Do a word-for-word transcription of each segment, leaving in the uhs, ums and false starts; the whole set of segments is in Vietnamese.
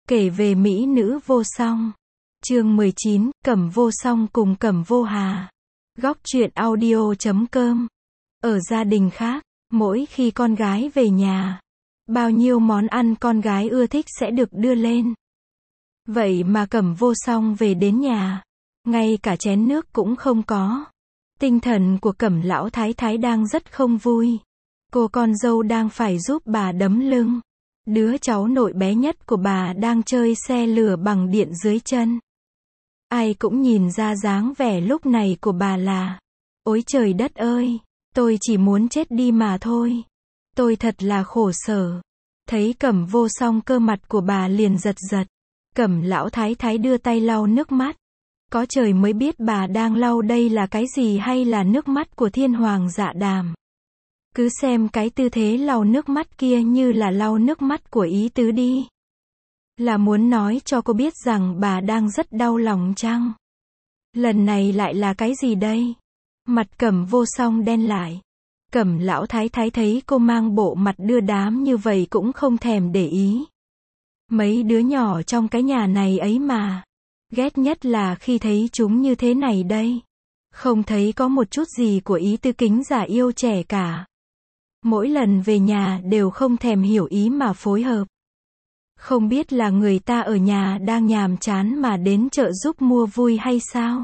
Kể về mỹ nữ vô song. Chương mười chín, Cẩm Vô Song cùng Cẩm Vô Hà. Góc truyện audio chấm com. Ở gia đình khác, mỗi khi con gái về nhà, bao nhiêu món ăn con gái ưa thích sẽ được đưa lên. Vậy mà Cẩm Vô Song về đến nhà, ngay cả chén nước cũng không có. Tinh thần của Cẩm lão thái thái đang rất không vui. Cô con dâu đang phải giúp bà đấm lưng. Đứa cháu nội bé nhất của bà đang chơi xe lửa bằng điện dưới chân. Ai cũng nhìn ra dáng vẻ lúc này của bà là: ôi trời đất ơi, tôi chỉ muốn chết đi mà thôi. Tôi thật là khổ sở. Thấy Cẩm Vô Song, cơ mặt của bà liền giật giật. Cẩm lão thái thái đưa tay lau nước mắt. Có trời mới biết bà đang lau đây là cái gì, hay là nước mắt của thiên hoàng dạ đàm. Cứ xem cái tư thế lau nước mắt kia như là lau nước mắt của ý tứ đi. Là muốn nói cho cô biết rằng bà đang rất đau lòng chăng? Lần này lại là cái gì đây? Mặt Cẩm Vô Song đen lại. Cẩm lão thái thái thấy cô mang bộ mặt đưa đám như vậy cũng không thèm để ý. Mấy đứa nhỏ trong cái nhà này ấy mà. Ghét nhất là khi thấy chúng như thế này đây. Không thấy có một chút gì của ý tư kính già yêu trẻ cả. Mỗi lần về nhà đều không thèm hiểu ý mà phối hợp. Không biết là người ta ở nhà đang nhàm chán mà đến chợ giúp mua vui hay sao?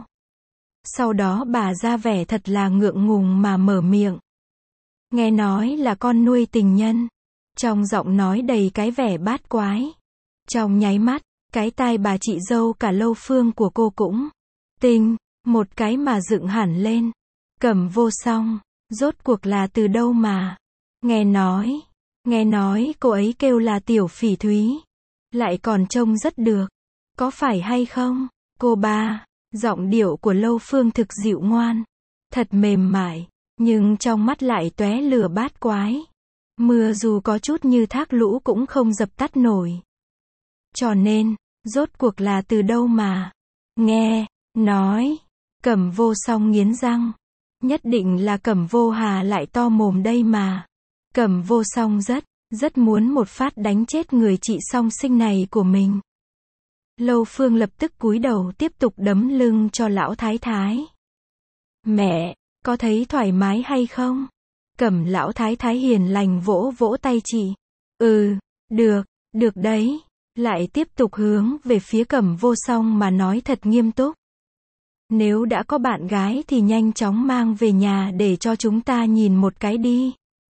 Sau đó bà ra vẻ thật là ngượng ngùng mà mở miệng. Nghe nói là con nuôi tình nhân. Trong giọng nói đầy cái vẻ bát quái. Trong nháy mắt, cái tai bà chị dâu cả Lâu Phương của cô cũng tinh, một cái mà dựng hẳn lên. Cẩm Vô Song, rốt cuộc là từ đâu mà? Nghe nói, nghe nói cô ấy kêu là Tiểu Phỉ Thúy. Lại còn trông rất được. Có phải hay không? Cô ba, giọng điệu của Lâu Phương thực dịu ngoan. Thật mềm mại, nhưng trong mắt lại tóe lửa bát quái. Mưa dù có chút như thác lũ cũng không dập tắt nổi. Cho nên, rốt cuộc là từ đâu mà? Nghe, nói, Cẩm Vô Song nghiến răng. Nhất định là Cẩm Vô Hà lại to mồm đây mà. Cẩm Vô Song rất, rất muốn một phát đánh chết người chị song sinh này của mình. Lâu Phương lập tức cúi đầu tiếp tục đấm lưng cho lão thái thái. Mẹ, có thấy thoải mái hay không? Cẩm lão thái thái hiền lành vỗ vỗ tay chị. Ừ, được, được đấy. Lại tiếp tục hướng về phía Cẩm Vô Song mà nói thật nghiêm túc. Nếu đã có bạn gái thì nhanh chóng mang về nhà để cho chúng ta nhìn một cái đi.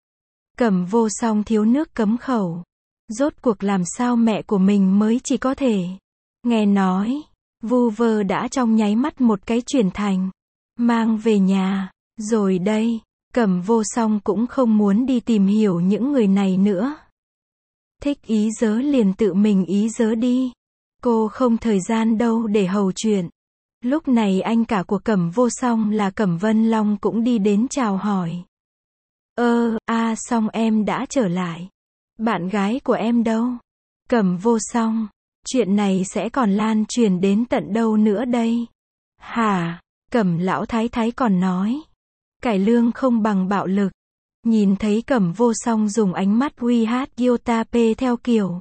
Cẩm Vô Song thiếu nước cấm khẩu. Rốt cuộc làm sao mẹ của mình mới chỉ có thể nghe nói, vu vơ đã trong nháy mắt một cái chuyển thành mang về nhà. Rồi đây, Cẩm Vô Song cũng không muốn đi tìm hiểu những người này nữa. Thích ý dớ liền tự mình ý dớ đi. Cô không thời gian đâu để hầu chuyện. Lúc này anh cả của Cẩm Vô Song là Cẩm Vân Long cũng đi đến chào hỏi. Ơ, a à, Song em đã trở lại. Bạn gái của em đâu? Cẩm Vô Song, chuyện này sẽ còn lan truyền đến tận đâu nữa đây? Hả? Cẩm lão thái thái còn nói. Cải lương không bằng bạo lực. Nhìn thấy Cẩm Vô Song dùng ánh mắt uy hát Yotape theo kiểu.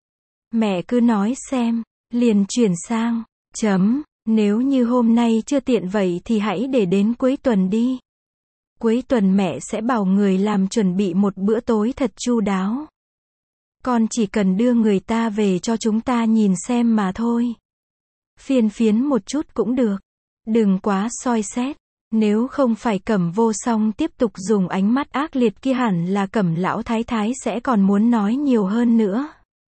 Mẹ cứ nói xem, liền chuyển sang, chấm, nếu như hôm nay chưa tiện vậy thì hãy để đến cuối tuần đi. Cuối tuần mẹ sẽ bảo người làm chuẩn bị một bữa tối thật chu đáo. Con chỉ cần đưa người ta về cho chúng ta nhìn xem mà thôi. Phiền phiến một chút cũng được. Đừng quá soi xét. Nếu không phải Cẩm Vô Song tiếp tục dùng ánh mắt ác liệt kia hẳn là Cẩm lão thái thái sẽ còn muốn nói nhiều hơn nữa.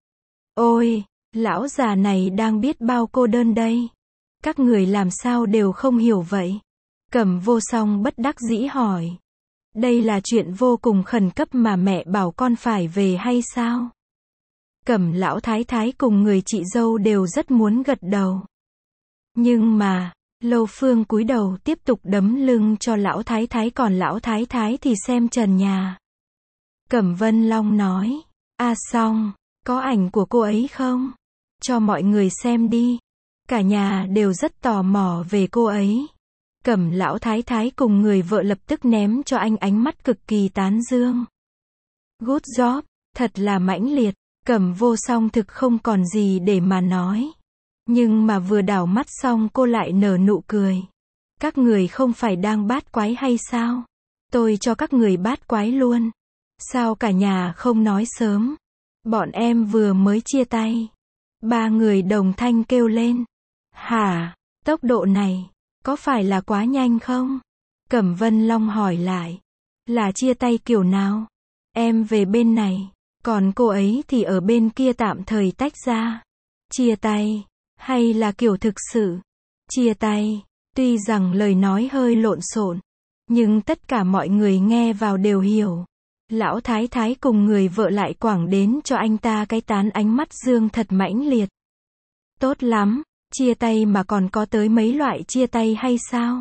Ôi, lão già này đang biết bao cô đơn đây. Các người làm sao đều không hiểu vậy? Cẩm Vô Song bất đắc dĩ hỏi. Đây là chuyện vô cùng khẩn cấp mà mẹ bảo con phải về hay sao? Cẩm lão thái thái cùng người chị dâu đều rất muốn gật đầu. Nhưng mà, Lâu Phương cúi đầu tiếp tục đấm lưng cho lão thái thái, còn lão thái thái thì xem trần nhà. Cẩm Vân Long nói. À Song, có ảnh của cô ấy không? Cho mọi người xem đi. Cả nhà đều rất tò mò về cô ấy. Cẩm lão thái thái cùng người vợ lập tức ném cho anh ánh mắt cực kỳ tán dương. Good job, thật là mãnh liệt. Cẩm Vô Song thực không còn gì để mà nói. Nhưng mà vừa đảo mắt xong cô lại nở nụ cười. Các người không phải đang bát quái hay sao? Tôi cho các người bát quái luôn. Sao cả nhà không nói sớm? Bọn em vừa mới chia tay. Ba người đồng thanh kêu lên. Hả? Tốc độ này, có phải là quá nhanh không? Cẩm Vân Long hỏi lại. Là chia tay kiểu nào? Em về bên này, còn cô ấy thì ở bên kia tạm thời tách ra. Chia tay, hay là kiểu thực sự? Chia tay, tuy rằng lời nói hơi lộn xộn, nhưng tất cả mọi người nghe vào đều hiểu. Lão thái thái cùng người vợ lại quẳng đến cho anh ta cái tán ánh mắt dương thật mãnh liệt. Tốt lắm, chia tay mà còn có tới mấy loại chia tay hay sao?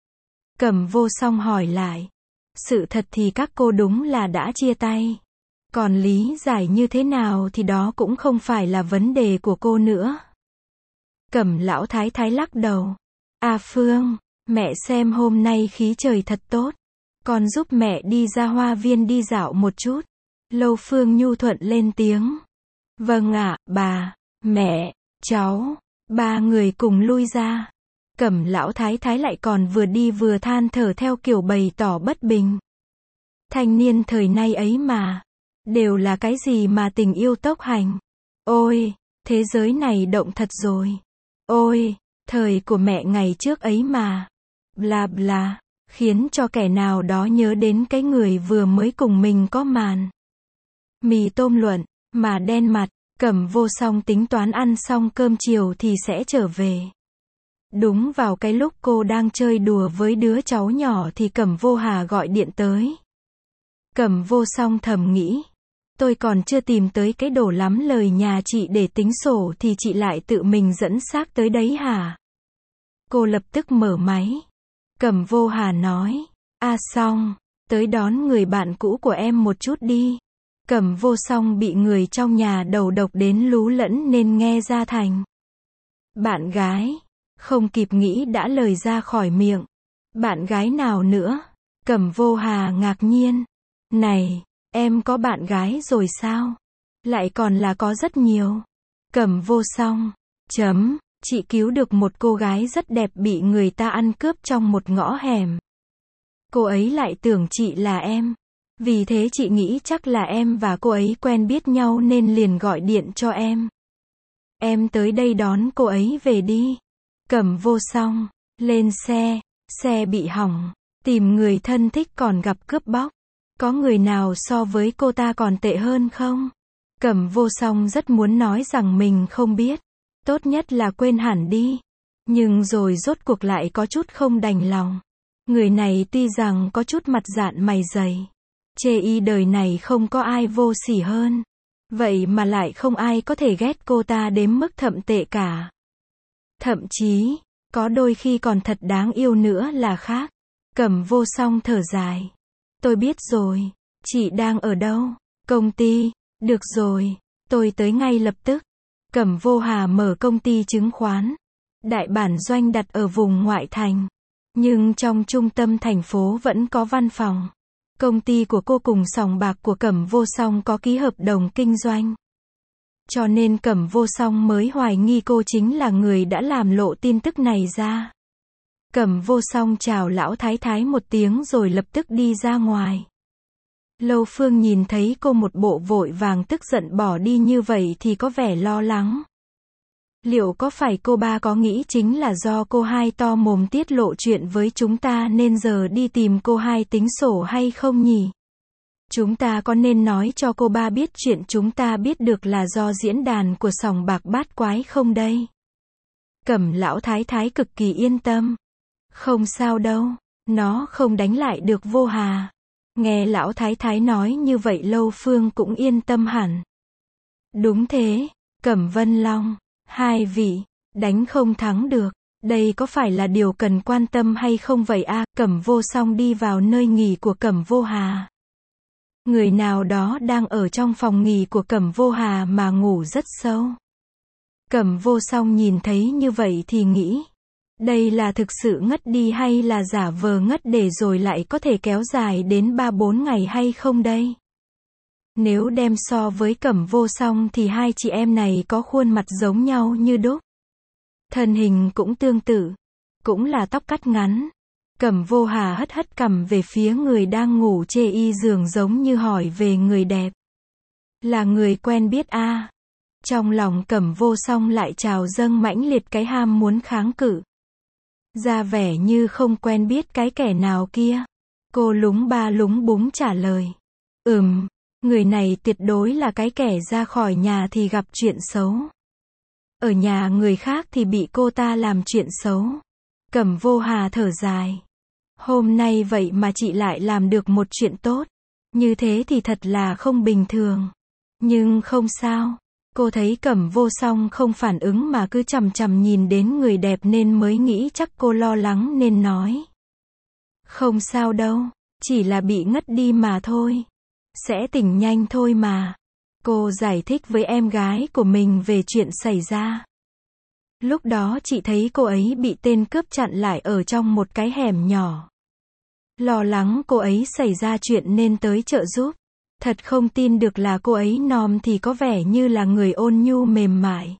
Cẩm Vô Song hỏi lại. Sự thật thì các cô đúng là đã chia tay. Còn lý giải như thế nào thì đó cũng không phải là vấn đề của cô nữa. Cẩm lão thái thái lắc đầu. À Phương, mẹ xem hôm nay khí trời thật tốt. Con giúp mẹ đi ra hoa viên đi dạo một chút. Lâu Phương nhu thuận lên tiếng. Vâng ạ, bà, mẹ, cháu, ba người cùng lui ra. Cẩm lão thái thái lại còn vừa đi vừa than thở theo kiểu bày tỏ bất bình. Thanh niên thời nay ấy mà, đều là cái gì mà tình yêu tốc hành. Ôi, thế giới này động thật rồi. Ôi, thời của mẹ ngày trước ấy mà. Bla bla, khiến cho kẻ nào đó nhớ đến cái người vừa mới cùng mình có màn. Mì tôm luận, mà đen mặt, Cẩm Vô Song tính toán ăn xong cơm chiều thì sẽ trở về. Đúng vào cái lúc cô đang chơi đùa với đứa cháu nhỏ thì Cẩm Vô Hà gọi điện tới. Cẩm Vô Song thầm nghĩ. Tôi còn chưa tìm tới cái đổ lắm lời nhà chị để tính sổ thì chị lại tự mình dẫn xác tới đấy hả? Cô lập tức mở máy. Cẩm Vô Hà nói. À Song, tới đón người bạn cũ của em một chút đi. Cẩm Vô Song bị người trong nhà đầu độc đến lú lẫn nên nghe ra thành. Bạn gái. Không kịp nghĩ đã lời ra khỏi miệng. Bạn gái nào nữa? Cẩm Vô Hà ngạc nhiên. Này, em có bạn gái rồi sao? Lại còn là có rất nhiều. Cẩm Vô Song. Chấm. Chị cứu được một cô gái rất đẹp bị người ta ăn cướp trong một ngõ hẻm. Cô ấy lại tưởng chị là em. Vì thế chị nghĩ chắc là em và cô ấy quen biết nhau nên liền gọi điện cho em. Em tới đây đón cô ấy về đi. Cẩm Vô Song. Lên xe. Xe bị hỏng. Tìm người thân thích còn gặp cướp bóc. Có người nào so với cô ta còn tệ hơn không? Cẩm Vô Song rất muốn nói rằng mình không biết. Tốt nhất là quên hẳn đi. Nhưng rồi rốt cuộc lại có chút không đành lòng. Người này tuy rằng có chút mặt dạn mày dày. Chê y đời này không có ai vô sỉ hơn. Vậy mà lại không ai có thể ghét cô ta đến mức thậm tệ cả. Thậm chí, có đôi khi còn thật đáng yêu nữa là khác. Cẩm Vô Song thở dài. Tôi biết rồi. Chị đang ở đâu? Công ty. Được rồi. Tôi tới ngay lập tức. Cẩm Vô Hà mở công ty chứng khoán. Đại bản doanh đặt ở vùng ngoại thành. Nhưng trong trung tâm thành phố vẫn có văn phòng. Công ty của cô cùng sòng bạc của Cẩm Vô Song có ký hợp đồng kinh doanh. Cho nên Cẩm Vô Song mới hoài nghi cô chính là người đã làm lộ tin tức này ra. Cẩm Vô Song chào lão thái thái một tiếng rồi lập tức đi ra ngoài. Lâu Phương nhìn thấy cô một bộ vội vàng tức giận bỏ đi như vậy thì có vẻ lo lắng. Liệu có phải cô ba có nghĩ chính là do cô hai to mồm tiết lộ chuyện với chúng ta nên giờ đi tìm cô hai tính sổ hay không nhỉ? Chúng ta có nên nói cho cô ba biết chuyện chúng ta biết được là do diễn đàn của sòng bạc bát quái không đây? Cẩm lão thái thái cực kỳ yên tâm. Không sao đâu, nó không đánh lại được Vô Hà. Nghe lão thái thái nói như vậy Lâu Phương cũng yên tâm hẳn. Đúng thế, Cẩm Vân Long, hai vị, đánh không thắng được. Đây có phải là điều cần quan tâm hay không vậy a? À, Cẩm Vô Song đi vào nơi nghỉ của Cẩm Vô Hà. Người nào đó đang ở trong phòng nghỉ của Cẩm Vô Hà mà ngủ rất sâu. Cẩm Vô Song nhìn thấy như vậy thì nghĩ. Đây là thực sự ngất đi hay là giả vờ ngất để rồi lại có thể kéo dài đến ba bốn ngày hay không đây? Nếu đem so với Cẩm Vô Song thì hai chị em này có khuôn mặt giống nhau như đúc. Thân hình cũng tương tự, cũng là tóc cắt ngắn. Cẩm Vô Hà hất hất cằm về phía người đang ngủ chê y giường giống như hỏi về người đẹp. Là người quen biết a à? Trong lòng Cẩm Vô Song lại trào dâng mãnh liệt cái ham muốn kháng cự. Ra vẻ như không quen biết cái kẻ nào kia. Cô lúng ba lúng búng trả lời. Ừm, người này tuyệt đối là cái kẻ ra khỏi nhà thì gặp chuyện xấu. Ở nhà người khác thì bị cô ta làm chuyện xấu. Cẩm Vô Hà thở dài. Hôm nay vậy mà chị lại làm được một chuyện tốt. Như thế thì thật là không bình thường. Nhưng không sao. Cô thấy Cẩm Vô Song không phản ứng mà cứ chằm chằm nhìn đến người đẹp nên mới nghĩ chắc cô lo lắng nên nói. Không sao đâu, chỉ là bị ngất đi mà thôi. Sẽ tỉnh nhanh thôi mà. Cô giải thích với em gái của mình về chuyện xảy ra. Lúc đó chị thấy cô ấy bị tên cướp chặn lại ở trong một cái hẻm nhỏ. Lo lắng cô ấy xảy ra chuyện nên tới trợ giúp. Thật không tin được là cô ấy nom thì có vẻ như là người ôn nhu mềm mại.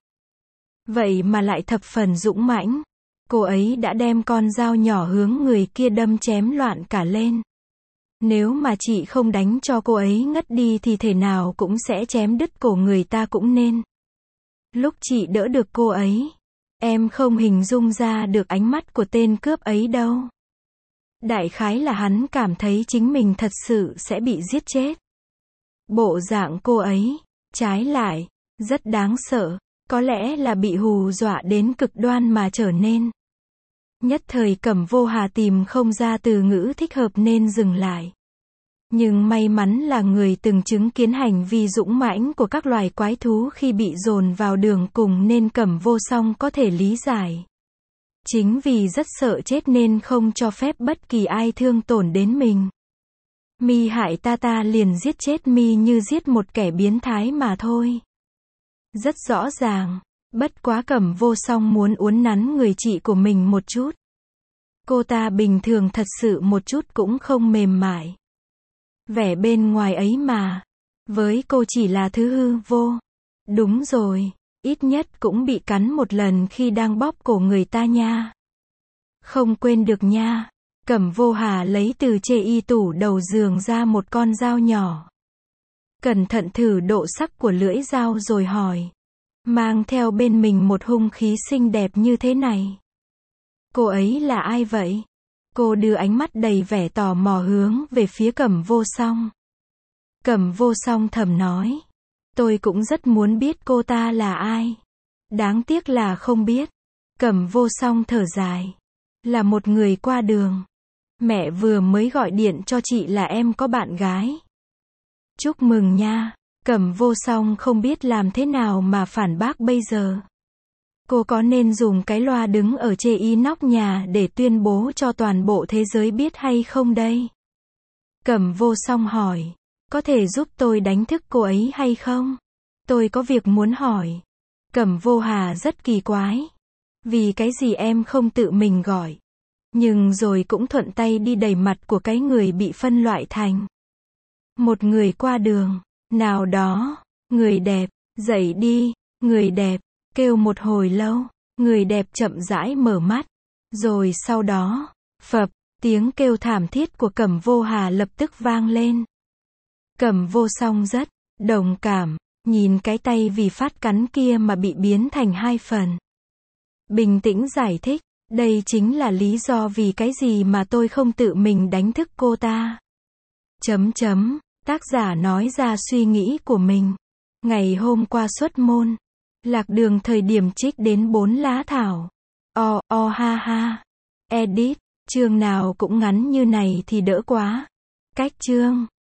Vậy mà lại thập phần dũng mãnh. Cô ấy đã đem con dao nhỏ hướng người kia đâm chém loạn cả lên. Nếu mà chị không đánh cho cô ấy ngất đi thì thể nào cũng sẽ chém đứt cổ người ta cũng nên. Lúc chị đỡ được cô ấy, em không hình dung ra được ánh mắt của tên cướp ấy đâu. Đại khái là hắn cảm thấy chính mình thật sự sẽ bị giết chết. Bộ dạng cô ấy, trái lại, rất đáng sợ, có lẽ là bị hù dọa đến cực đoan mà trở nên. Nhất thời Cẩm Vô Hà tìm không ra từ ngữ thích hợp nên dừng lại. Nhưng may mắn là người từng chứng kiến hành vi dũng mãnh của các loài quái thú khi bị dồn vào đường cùng nên Cẩm Vô Song có thể lý giải. Chính vì rất sợ chết nên không cho phép bất kỳ ai thương tổn đến mình. Mi hại ta ta liền giết chết mi như giết một kẻ biến thái mà thôi. Rất rõ ràng, bất quá Cẩm Vô Song muốn uốn nắn người chị của mình một chút. Cô ta bình thường thật sự một chút cũng không mềm mại. Vẻ bên ngoài ấy mà, với cô chỉ là thứ hư vô. Đúng rồi, ít nhất cũng bị cắn một lần khi đang bóp cổ người ta nha. Không quên được nha. Cẩm Vô Hà lấy từ chê y tủ đầu giường ra một con dao nhỏ. Cẩn thận thử độ sắc của lưỡi dao rồi hỏi. Mang theo bên mình một hung khí xinh đẹp như thế này. Cô ấy là ai vậy? Cô đưa ánh mắt đầy vẻ tò mò hướng về phía Cẩm Vô Song. Cẩm Vô Song thầm nói. Tôi cũng rất muốn biết cô ta là ai. Đáng tiếc là không biết. Cẩm Vô Song thở dài. Là một người qua đường. Mẹ vừa mới gọi điện cho chị là em có bạn gái. Chúc mừng nha. Cẩm Vô Song không biết làm thế nào mà phản bác bây giờ. Cô có nên dùng cái loa đứng ở chê y nóc nhà để tuyên bố cho toàn bộ thế giới biết hay không đây? Cẩm Vô Song hỏi. Có thể giúp tôi đánh thức cô ấy hay không? Tôi có việc muốn hỏi. Cẩm Vô Hà rất kỳ quái. Vì cái gì em không tự mình gọi? Nhưng rồi cũng thuận tay đi đẩy mặt của cái người bị phân loại thành một người qua đường. Nào đó, người đẹp, dậy đi, người đẹp, kêu một hồi lâu, người đẹp chậm rãi mở mắt. Rồi sau đó, phập, tiếng kêu thảm thiết của Cẩm Vô Hà lập tức vang lên. Cẩm Vô Song rất đồng cảm, nhìn cái tay vì phát cắn kia mà bị biến thành hai phần. Bình tĩnh giải thích, đây chính là lý do vì cái gì mà tôi không tự mình đánh thức cô ta. Chấm chấm, tác giả nói ra suy nghĩ của mình. Ngày hôm qua xuất môn, lạc đường thời điểm trích đến bốn lá thảo. O, o ha ha. Edit, chương nào cũng ngắn như này thì đỡ quá. Cách chương.